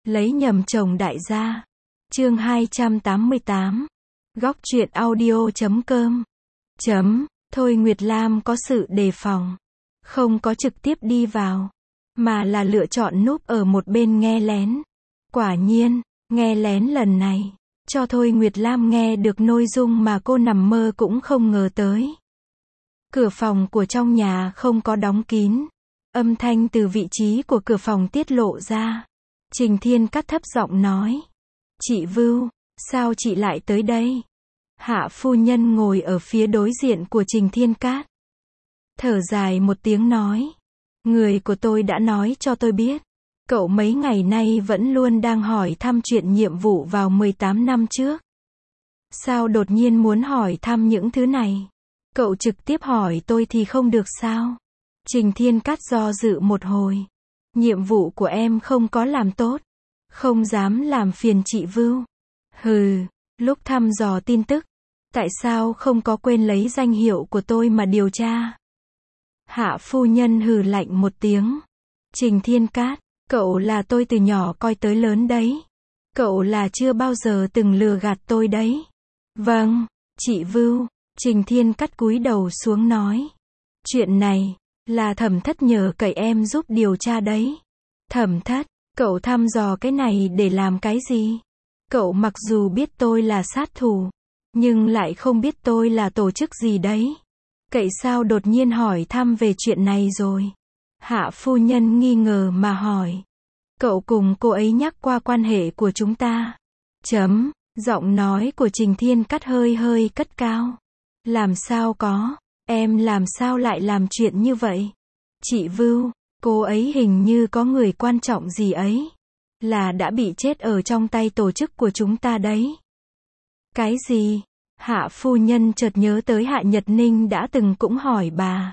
Lấy nhầm chồng đại gia. Chương 288. Góc truyện audio.com. Thôi Nguyệt Lam có sự đề phòng. Không có trực tiếp đi vào. Mà là lựa chọn núp ở một bên nghe lén. Quả nhiên, nghe lén lần này. Cho Thôi Nguyệt Lam nghe được nội dung mà cô nằm mơ cũng không ngờ tới. Cửa phòng của trong nhà không có đóng kín. Âm thanh từ vị trí của cửa phòng tiết lộ ra. Trình Thiên Cát thấp giọng nói. Chị Vưu, sao chị lại tới đây? Hạ phu nhân ngồi ở phía đối diện của Trình Thiên Cát. Thở dài một tiếng nói. Người của tôi đã nói cho tôi biết. Cậu mấy ngày nay vẫn luôn đang hỏi thăm chuyện nhiệm vụ vào 18 năm trước. Sao đột nhiên muốn hỏi thăm những thứ này? Cậu trực tiếp hỏi tôi thì không được sao? Trình Thiên Cát do dự một hồi. Nhiệm vụ của em không có làm tốt. Không dám làm phiền chị Vưu. Hừ, lúc thăm dò tin tức. Tại sao không có quên lấy danh hiệu của tôi mà điều tra? Hạ phu nhân hừ lạnh một tiếng. Trình Thiên Cát, cậu là tôi từ nhỏ coi tới lớn đấy. Cậu là chưa bao giờ từng lừa gạt tôi đấy. Vâng, chị Vưu. Trình Thiên Cát cúi đầu xuống nói. Chuyện này, là Thẩm Thất nhờ cậy em giúp điều tra đấy. Thẩm Thất, cậu thăm dò cái này để làm cái gì? Cậu mặc dù biết tôi là sát thủ, nhưng lại không biết tôi là tổ chức gì đấy. Cậy sao đột nhiên hỏi thăm về chuyện này rồi? Hạ phu nhân nghi ngờ mà hỏi. Cậu cùng cô ấy nhắc qua quan hệ của chúng ta. Giọng nói của Trình Thiên Cát hơi cất cao. Làm sao có, em làm sao lại làm chuyện như vậy? Chị Vưu, cô ấy hình như có người quan trọng gì ấy. Là đã bị chết ở trong tay tổ chức của chúng ta đấy. Cái gì? Hạ phu nhân chợt nhớ tới Hạ Nhật Ninh đã từng cũng hỏi bà.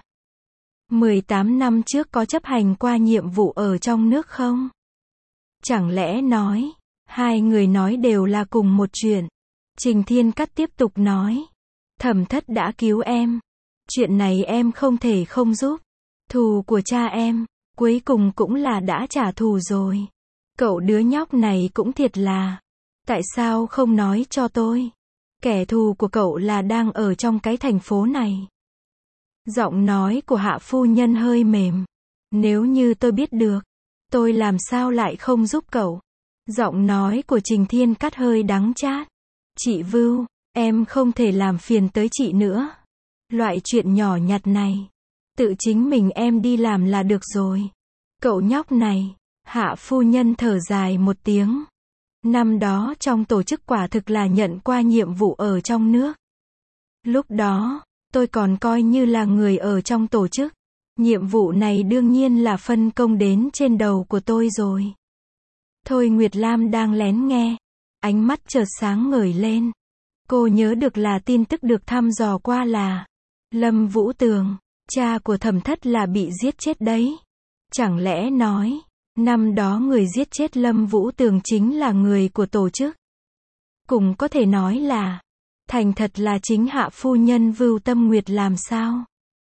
18 năm trước có chấp hành qua nhiệm vụ ở trong nước không? Chẳng lẽ nói, hai người nói đều là cùng một chuyện? Trình Thiên Cát tiếp tục nói. Thẩm Thất đã cứu em. Chuyện này em không thể không giúp. Thù của cha em, cuối cùng cũng là đã trả thù rồi. Cậu đứa nhóc này cũng thiệt là. Tại sao không nói cho tôi? Kẻ thù của cậu là đang ở trong cái thành phố này. Giọng nói của Hạ phu nhân hơi mềm. Nếu như tôi biết được, tôi làm sao lại không giúp cậu? Giọng nói của Trình Thiên Cát hơi đắng chát. Chị Vưu, em không thể làm phiền tới chị nữa. Loại chuyện nhỏ nhặt này, tự chính mình em đi làm là được rồi. Cậu nhóc này. Hạ phu nhân thở dài một tiếng. Năm đó trong tổ chức quả thực là nhận qua nhiệm vụ ở trong nước. Lúc đó, tôi còn coi như là người ở trong tổ chức. Nhiệm vụ này đương nhiên là phân công đến trên đầu của tôi rồi. Thôi Nguyệt Lam đang lén nghe. Ánh mắt chợt sáng ngời lên. Cô nhớ được là tin tức được thăm dò qua là Lâm Vũ Tường, cha của Thẩm Thất là bị giết chết đấy. Chẳng lẽ nói, năm đó người giết chết Lâm Vũ Tường chính là người của tổ chức? Cũng có thể nói là, thành thật là chính Hạ phu nhân Vưu Tâm Nguyệt làm sao?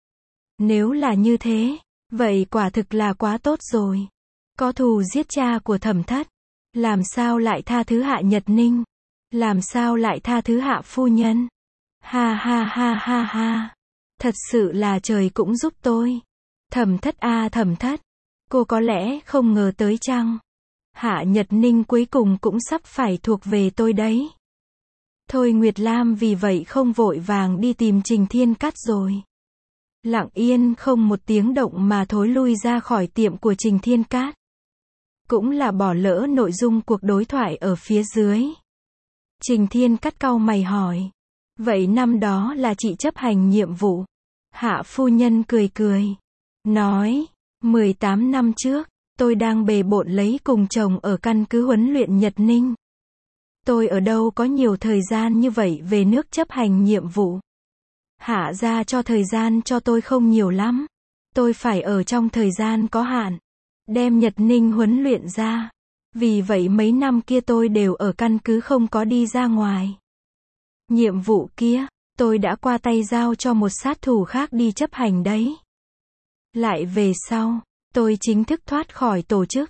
Nếu là như thế, vậy quả thực là quá tốt rồi. Có thù giết cha của Thẩm Thất, làm sao lại tha thứ Hạ Nhật Ninh? Làm sao lại tha thứ Hạ phu nhân? Ha ha ha ha ha. Thật sự là trời cũng giúp tôi. Thẩm Thất a Thẩm Thất. Cô có lẽ không ngờ tới chăng? Hạ Nhật Ninh cuối cùng cũng sắp phải thuộc về tôi đấy. Thôi Nguyệt Lam vì vậy không vội vàng đi tìm Trình Thiên Cát rồi. Lặng yên không một tiếng động mà thối lui ra khỏi tiệm của Trình Thiên Cát. Cũng là bỏ lỡ nội dung cuộc đối thoại ở phía dưới. Trình Thiên Cát cau mày hỏi. Vậy năm đó là chị chấp hành nhiệm vụ? Hạ phu nhân cười cười. Nói. 18 năm trước, tôi đang bề bộn lấy cùng chồng ở căn cứ huấn luyện Nhật Ninh. Tôi ở đâu có nhiều thời gian như vậy về nước chấp hành nhiệm vụ. Hạ ra cho thời gian cho tôi không nhiều lắm. Tôi phải ở trong thời gian có hạn. Đem Nhật Ninh huấn luyện ra. Vì vậy mấy năm kia tôi đều ở căn cứ không có đi ra ngoài. Nhiệm vụ kia, tôi đã qua tay giao cho một sát thủ khác đi chấp hành đấy. Lại về sau, tôi chính thức thoát khỏi tổ chức.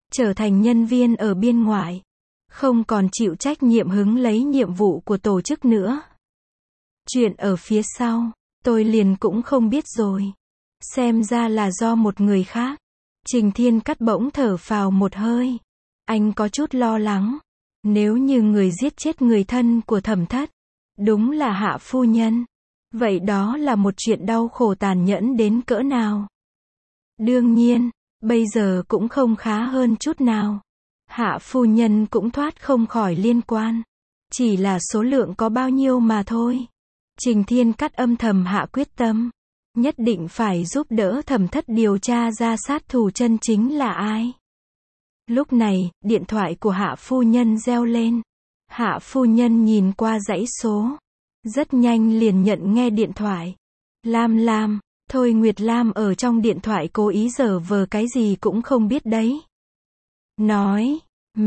trở thành nhân viên ở biên ngoại, không còn chịu trách nhiệm hứng lấy nhiệm vụ của tổ chức nữa. Chuyện ở phía sau, tôi liền cũng không biết rồi. Xem ra là do một người khác. Trình Thiên Cát bỗng thở phào một hơi. Anh có chút lo lắng. Nếu như người giết chết người thân của Thẩm Thất, đúng là Hạ phu nhân, vậy đó là một chuyện đau khổ tàn nhẫn đến cỡ nào. Đương nhiên, bây giờ cũng không khá hơn chút nào. Hạ phu nhân cũng thoát không khỏi liên quan. Chỉ là số lượng có bao nhiêu mà thôi. Trình Thiên Cát âm thầm hạ quyết tâm. Nhất định phải giúp đỡ Thẩm Thất điều tra ra sát thủ chân chính là ai. Lúc này, điện thoại của Hạ phu nhân reo lên. Hạ phu nhân nhìn qua dãy số. Rất nhanh liền nhận nghe điện thoại. Lam, Thôi Nguyệt Lam ở trong điện thoại cố ý giở vờ cái gì cũng không biết đấy. Nói,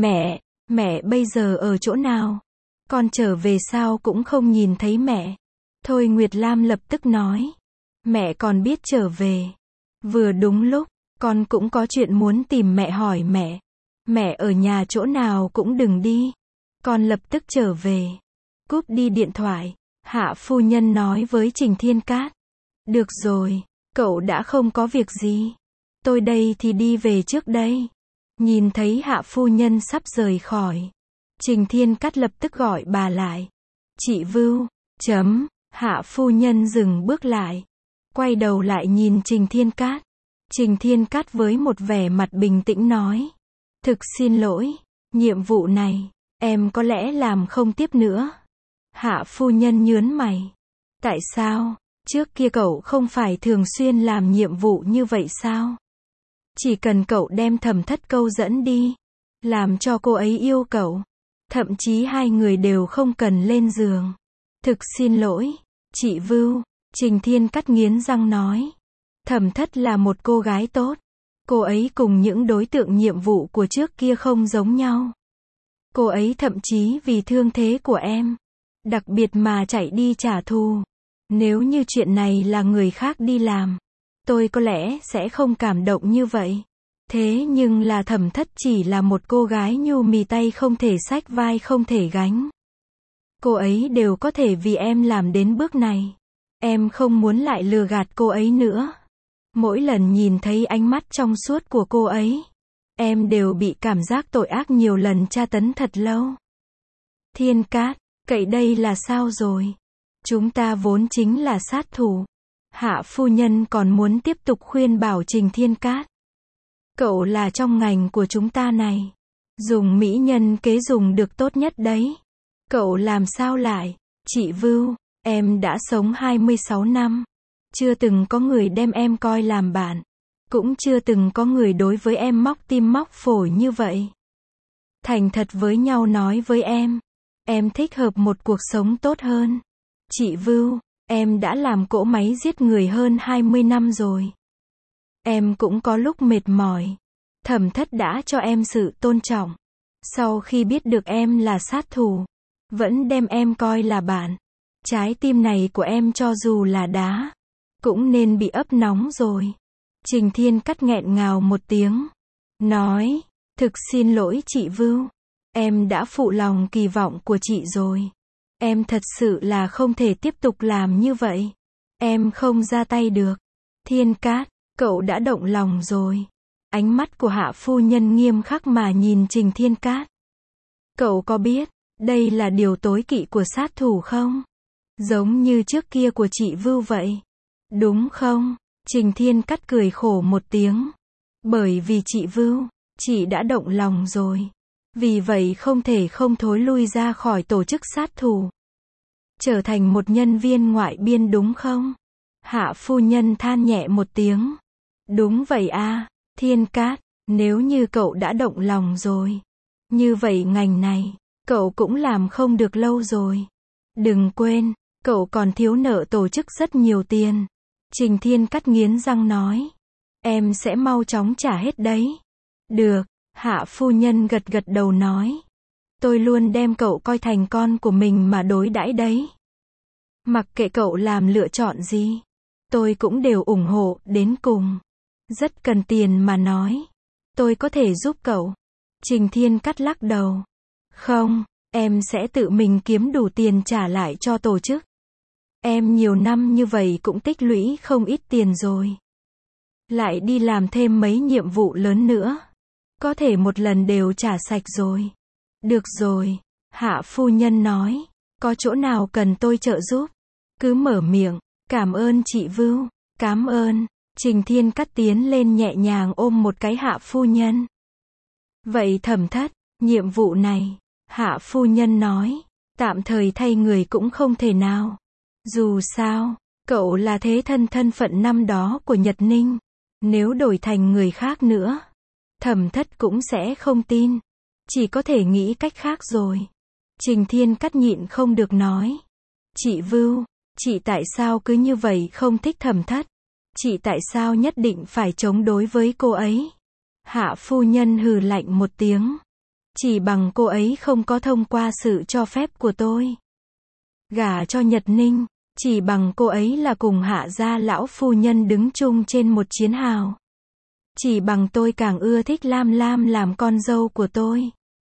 mẹ bây giờ ở chỗ nào? Con trở về sao cũng không nhìn thấy mẹ. Thôi Nguyệt Lam lập tức nói. Mẹ còn biết trở về. Vừa đúng lúc, con cũng có chuyện muốn tìm mẹ hỏi mẹ. Mẹ ở nhà chỗ nào cũng đừng đi. Con lập tức trở về. Cúp đi điện thoại, Hạ phu nhân nói với Trình Thiên Cát. Được rồi, cậu đã không có việc gì. Tôi đây thì đi về trước đây. Nhìn thấy Hạ phu nhân sắp rời khỏi. Trình Thiên Cát lập tức gọi bà lại. Chị Vưu, Hạ phu nhân dừng bước lại. Quay đầu lại nhìn Trình Thiên Cát. Trình Thiên Cát với một vẻ mặt bình tĩnh nói. Thực xin lỗi, nhiệm vụ này, em có lẽ làm không tiếp nữa. Hạ phu nhân nhớn mày. Tại sao? Trước kia cậu không phải thường xuyên làm nhiệm vụ như vậy sao? Chỉ cần cậu đem Thẩm Thất câu dẫn đi, làm cho cô ấy yêu cậu, thậm chí hai người đều không cần lên giường. Thực xin lỗi, chị Vưu, Trình Thiên Cát nghiến răng nói. Thẩm Thất là một cô gái tốt. Cô ấy cùng những đối tượng nhiệm vụ của trước kia không giống nhau. Cô ấy thậm chí vì thương thế của em, đặc biệt mà chạy đi trả thù. Nếu như chuyện này là người khác đi làm, tôi có lẽ sẽ không cảm động như vậy. Thế nhưng là Thẩm Thất chỉ là một cô gái nhu mì tay không thể xách vai không thể gánh. Cô ấy đều có thể vì em làm đến bước này. Em không muốn lại lừa gạt cô ấy nữa. Mỗi lần nhìn thấy ánh mắt trong suốt của cô ấy, em đều bị cảm giác tội ác nhiều lần tra tấn thật lâu. Thiên Cát, cậy đây là sao rồi? Chúng ta vốn chính là sát thủ. Hạ phu nhân còn muốn tiếp tục khuyên bảo Trình Thiên Cát. Cậu là trong ngành của chúng ta này. Dùng mỹ nhân kế dùng được tốt nhất đấy. Cậu làm sao lại? Chị Vưu, em đã sống 26 năm. Chưa từng có người đem em coi làm bạn. Cũng chưa từng có người đối với em móc tim móc phổi như vậy. Thành thật với nhau nói với em thích hợp một cuộc sống tốt hơn. Chị Vưu, em đã làm cỗ máy giết người hơn 20 năm rồi. Em cũng có lúc mệt mỏi. Thẩm Thất đã cho em sự tôn trọng. Sau khi biết được em là sát thủ, vẫn đem em coi là bạn. Trái tim này của em cho dù là đá, cũng nên bị ấp nóng rồi. Trình Thiên Cát nghẹn ngào một tiếng. Nói, thực xin lỗi chị Vưu. Em đã phụ lòng kỳ vọng của chị rồi. Em thật sự là không thể tiếp tục làm như vậy. Em không ra tay được. Thiên Cát, cậu đã động lòng rồi. Ánh mắt của Hạ phu nhân nghiêm khắc mà nhìn Trình Thiên Cát. Cậu có biết, đây là điều tối kỵ của sát thủ không? Giống như trước kia của chị Vưu vậy. Đúng không? Trình Thiên Cát cười khổ một tiếng. Bởi vì chị Vưu, chị đã động lòng rồi. Vì vậy không thể không thối lui ra khỏi tổ chức sát thủ. Trở thành một nhân viên ngoại biên đúng không? Hạ phu nhân than nhẹ một tiếng. Đúng vậy à, Thiên Cát, nếu như cậu đã động lòng rồi. Như vậy ngành này, cậu cũng làm không được lâu rồi. Đừng quên, cậu còn thiếu nợ tổ chức rất nhiều tiền. Trình Thiên Cát nghiến răng nói. Em sẽ mau chóng trả hết đấy. Được, Hạ phu nhân gật gật đầu nói. Tôi luôn đem cậu coi thành con của mình mà đối đãi đấy. Mặc kệ cậu làm lựa chọn gì, tôi cũng đều ủng hộ đến cùng. Rất cần tiền mà nói. Tôi có thể giúp cậu. Trình Thiên Cát lắc đầu. Không, em sẽ tự mình kiếm đủ tiền trả lại cho tổ chức. Em nhiều năm như vậy cũng tích lũy không ít tiền rồi. Lại đi làm thêm mấy nhiệm vụ lớn nữa. Có thể một lần đều trả sạch rồi. Được rồi, Hạ phu nhân nói. Có chỗ nào cần tôi trợ giúp? Cứ mở miệng. Cảm ơn chị Vưu. Cảm ơn. Trình Thiên Cát tiến lên nhẹ nhàng ôm một cái Hạ phu nhân. Vậy Thẩm Thất, nhiệm vụ này, Hạ phu nhân nói, tạm thời thay người cũng không thể nào. Dù sao, cậu là thế thân phận năm đó của Nhật Ninh. Nếu đổi thành người khác nữa, Thẩm Thất cũng sẽ không tin. Chỉ có thể nghĩ cách khác rồi. Trình Thiên Cát nhịn không được nói. Chị Vưu, chị tại sao cứ như vậy không thích Thẩm Thất? Chị tại sao nhất định phải chống đối với cô ấy? Hạ phu nhân hừ lạnh một tiếng. Chỉ bằng cô ấy không có thông qua sự cho phép của tôi gả cho Nhật Ninh, chỉ bằng cô ấy là cùng Hạ gia lão phu nhân đứng chung trên một chiến hào. Chỉ bằng tôi càng ưa thích Lam Lam làm con dâu của tôi.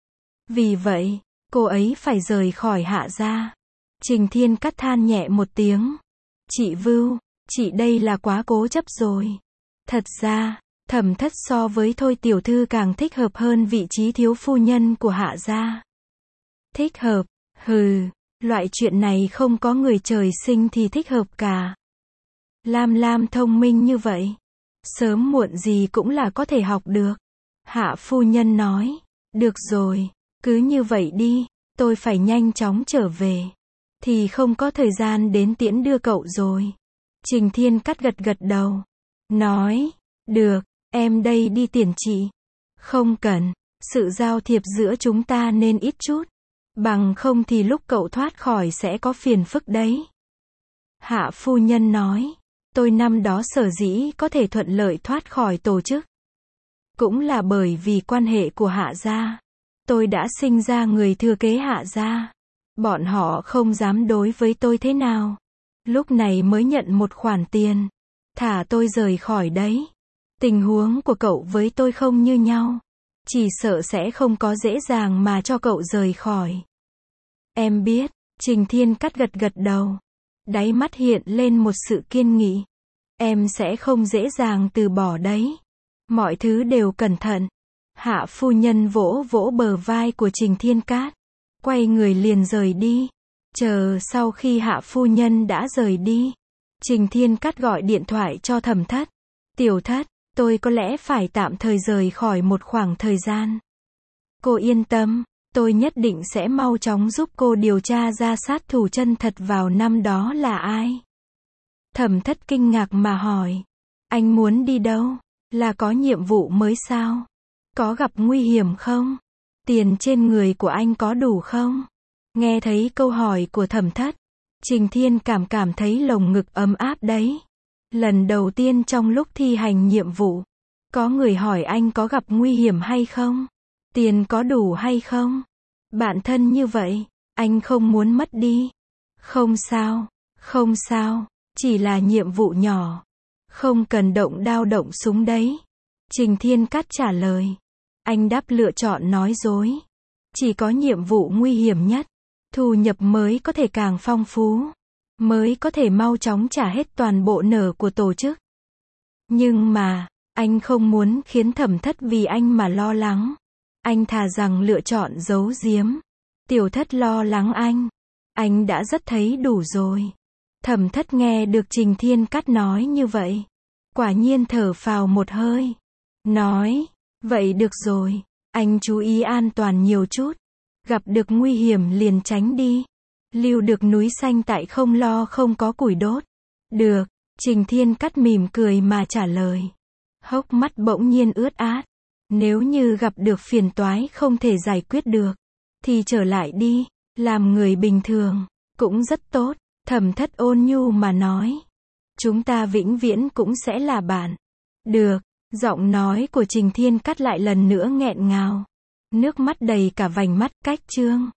Vì vậy, cô ấy phải rời khỏi Hạ gia. Trình Thiên Cát than nhẹ một tiếng. Chị Vưu, chị đây là quá cố chấp rồi. Thật ra, Thẩm Thất so với Thôi tiểu thư càng thích hợp hơn vị trí thiếu phu nhân của Hạ gia. Thích hợp? Hừ, loại chuyện này không có người trời sinh thì thích hợp cả. Lam Lam thông minh như vậy, sớm muộn gì cũng là có thể học được. Hạ phu nhân nói, được rồi, cứ như vậy đi, tôi phải nhanh chóng trở về. Thì không có thời gian đến tiễn đưa cậu rồi. Trình Thiên Cát gật gật đầu. Nói, được, em đây đi tiễn chị. Không cần, sự giao thiệp giữa chúng ta nên ít chút. Bằng không thì lúc cậu thoát khỏi sẽ có phiền phức đấy. Hạ phu nhân nói, tôi năm đó sở dĩ có thể thuận lợi thoát khỏi tổ chức. Cũng là bởi vì quan hệ của Hạ gia. Tôi đã sinh ra người thừa kế Hạ gia. Bọn họ không dám đối với tôi thế nào. Lúc này mới nhận một khoản tiền. Thả tôi rời khỏi đấy. Tình huống của cậu với tôi không như nhau. Chỉ sợ sẽ không có dễ dàng mà cho cậu rời khỏi. Em biết, Trình Thiên Cát gật gật đầu. Đáy mắt hiện lên một sự kiên nghị. Em sẽ không dễ dàng từ bỏ đấy. Mọi thứ đều cẩn thận. Hạ phu nhân vỗ vỗ bờ vai của Trình Thiên Cát. Quay người liền rời đi. Chờ sau khi Hạ phu nhân đã rời đi, Trình Thiên Cát gọi điện thoại cho Thẩm Thất. Tiểu Thất, tôi có lẽ phải tạm thời rời khỏi một khoảng thời gian. Cô yên tâm, tôi nhất định sẽ mau chóng giúp cô điều tra ra sát thủ chân thật vào năm đó là ai. Thẩm Thất kinh ngạc mà hỏi. Anh muốn đi đâu? Là có nhiệm vụ mới sao? Có gặp nguy hiểm không? Tiền trên người của anh có đủ không? Nghe thấy câu hỏi của Thẩm Thất, Trình Thiên cảm thấy lồng ngực ấm áp đấy. Lần đầu tiên trong lúc thi hành nhiệm vụ, có người hỏi anh có gặp nguy hiểm hay không? Tiền có đủ hay không? Bạn thân như vậy, anh không muốn mất đi. Không sao, không sao, chỉ là nhiệm vụ nhỏ. Không cần động đao động súng đấy. Trình Thiên Cát trả lời. Anh đáp lựa chọn nói dối. Chỉ có nhiệm vụ nguy hiểm nhất, thu nhập mới có thể càng phong phú, mới có thể mau chóng trả hết toàn bộ nợ của tổ chức. Nhưng mà, anh không muốn khiến Thẩm Thất vì anh mà lo lắng. Anh thà rằng lựa chọn giấu giếm. Tiểu Thất lo lắng anh đã rất thấy đủ rồi. Thẩm Thất nghe được Trình Thiên Cát nói như vậy, quả nhiên thở phào một hơi. Nói, vậy được rồi, anh chú ý an toàn nhiều chút. Gặp được nguy hiểm liền tránh đi. Lưu được núi xanh tại không lo không có củi đốt. Được, Trình Thiên Cát mỉm cười mà trả lời. Hốc mắt bỗng nhiên ướt át. Nếu như gặp được phiền toái không thể giải quyết được, thì trở lại đi, làm người bình thường, cũng rất tốt. Thẩm Thất ôn nhu mà nói. Chúng ta vĩnh viễn cũng sẽ là bạn. Được, giọng nói của Trình Thiên Cát lại lần nữa nghẹn ngào. Nước mắt đầy cả vành mắt. Cách chương